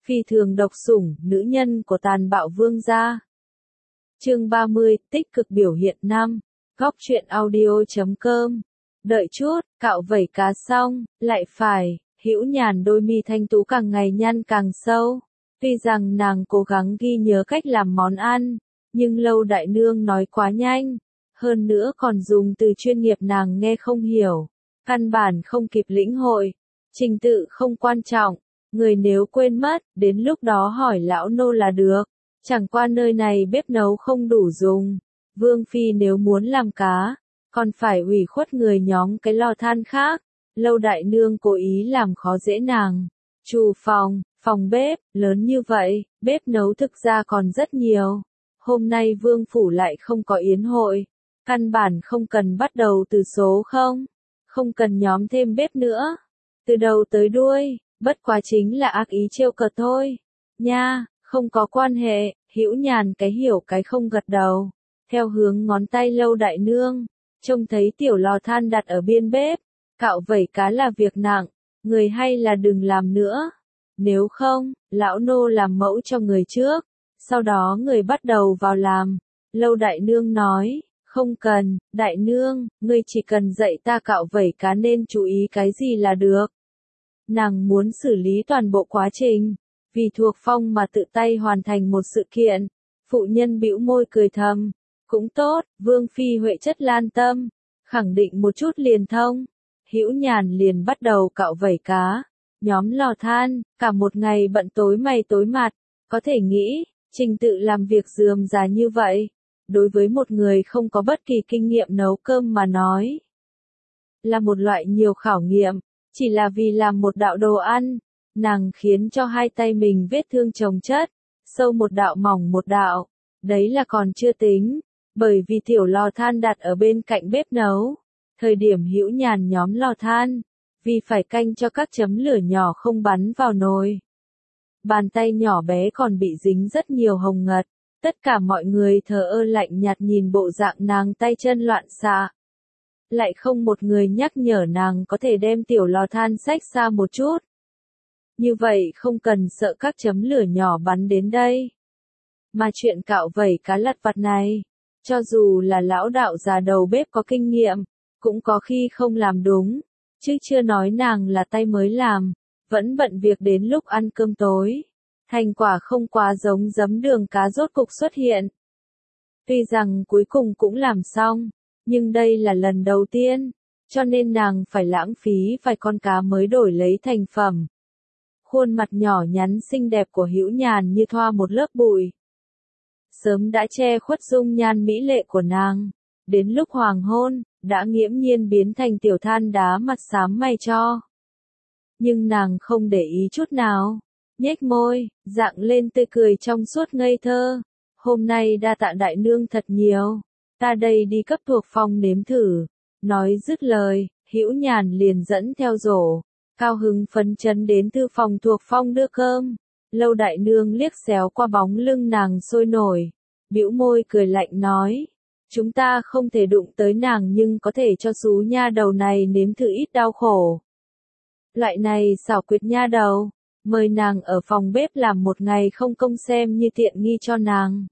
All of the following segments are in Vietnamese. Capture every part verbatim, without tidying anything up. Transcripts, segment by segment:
Phi thường độc sủng, nữ nhân của tàn bạo vương gia. Chương ba mươi, tích cực biểu hiện năm. Góc truyện audio chấm com. Đợi chút, cạo vẩy cá xong, lại phải, Hữu Nhàn đôi mi thanh tú càng ngày nhăn càng sâu. Tuy rằng nàng cố gắng ghi nhớ cách làm món ăn, nhưng Lâu đại nương nói quá nhanh, hơn nữa còn dùng từ chuyên nghiệp nàng nghe không hiểu, căn bản không kịp lĩnh hội. Trình tự không quan trọng, người nếu quên mất, đến lúc đó hỏi lão nô là được. Chẳng qua nơi này bếp nấu không đủ dùng. Vương phi nếu muốn làm cá, còn phải ủy khuất người nhóm cái lò than khác. Lâu đại nương cố ý làm khó dễ nàng. Chủ phòng, phòng bếp, lớn như vậy, bếp nấu thực ra còn rất nhiều. Hôm nay vương phủ lại không có yến hội. Căn bản không cần bắt đầu từ số không. Không cần nhóm thêm bếp nữa. Từ đầu tới đuôi, bất quá chính là ác ý trêu cợt thôi. Nha, không có quan hệ. Hữu Nhàn cái hiểu cái không gật đầu. Theo hướng ngón tay Lâu đại nương, trông thấy tiểu lò than đặt ở biên bếp. Cạo vẩy cá là việc nặng, người hay là đừng làm nữa. Nếu không, lão nô làm mẫu cho người trước, sau đó người bắt đầu vào làm. Lâu đại nương nói, không cần, đại nương, ngươi chỉ cần dạy ta cạo vẩy cá nên chú ý cái gì là được. Nàng muốn xử lý toàn bộ quá trình, vì thuộc phong mà tự tay hoàn thành một sự kiện. Phụ nhân bĩu môi cười thầm, cũng tốt, vương phi huệ chất lan tâm, khẳng định một chút liền thông. Hữu Nhàn liền bắt đầu cạo vẩy cá, nhóm lò than, cả một ngày bận tối mày tối mặt, có thể nghĩ, trình tự làm việc rườm rà như vậy, đối với một người không có bất kỳ kinh nghiệm nấu cơm mà nói, là một loại nhiều khảo nghiệm, chỉ là vì làm một đạo đồ ăn, nàng khiến cho hai tay mình vết thương chồng chất, sâu một đạo mỏng một đạo, đấy là còn chưa tính, bởi vì tiểu lò than đặt ở bên cạnh bếp nấu. Thời điểm Hữu Nhàn nhóm lò than, vì phải canh cho các chấm lửa nhỏ không bắn vào nồi. Bàn tay nhỏ bé còn bị dính rất nhiều hồng ngật, tất cả mọi người thờ ơ lạnh nhạt nhìn bộ dạng nàng tay chân loạn xạ. Lại không một người nhắc nhở nàng có thể đem tiểu lò than xách xa một chút. Như vậy không cần sợ các chấm lửa nhỏ bắn đến đây. Mà chuyện cạo vẩy cá lặt vặt này, cho dù là lão đạo già đầu bếp có kinh nghiệm, cũng có khi không làm đúng, chứ chưa nói nàng là tay mới làm, vẫn bận việc đến lúc ăn cơm tối. Thành quả không quá giống giấm đường cá rốt cục xuất hiện. Tuy rằng cuối cùng cũng làm xong, nhưng đây là lần đầu tiên, cho nên nàng phải lãng phí vài con cá mới đổi lấy thành phẩm. Khuôn mặt nhỏ nhắn xinh đẹp của Hữu Nhàn như thoa một lớp bụi. Sớm đã che khuất dung nhan mỹ lệ của nàng, đến lúc hoàng hôn, đã nghiễm nhiên biến thành tiểu than đá mặt xám mày cho. Nhưng nàng không để ý chút nào, nhếch môi, dạng lên tươi cười trong suốt ngây thơ. Hôm nay đa tạ đại nương thật nhiều, ta đây đi cấp thuộc phong nếm thử. Nói dứt lời, Hữu Nhàn liền dẫn theo rổ, cao hứng phấn chấn đến thư phòng thuộc phong đưa cơm. Lâu đại nương liếc xéo qua bóng lưng nàng sôi nổi, bĩu môi cười lạnh nói. Chúng ta không thể đụng tới nàng nhưng có thể cho xú nha đầu này nếm thử ít đau khổ. Loại này xảo quyệt nha đầu, mời nàng ở phòng bếp làm một ngày không công xem như tiện nghi cho nàng.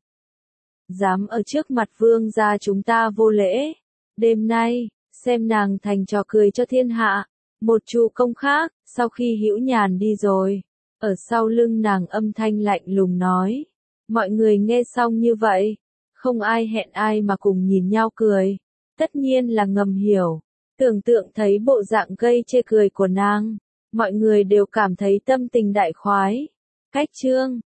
Dám ở trước mặt vương gia chúng ta vô lễ. Đêm nay, xem nàng thành trò cười cho thiên hạ. Một trụ công khác, sau khi Hữu Nhàn đi rồi, ở sau lưng nàng âm thanh lạnh lùng nói. Mọi người nghe xong như vậy. Không ai hẹn ai mà cùng nhìn nhau cười. Tất nhiên là ngầm hiểu. Tưởng tượng thấy bộ dạng gây chê cười của nàng. Mọi người đều cảm thấy tâm tình đại khoái. Cách chương.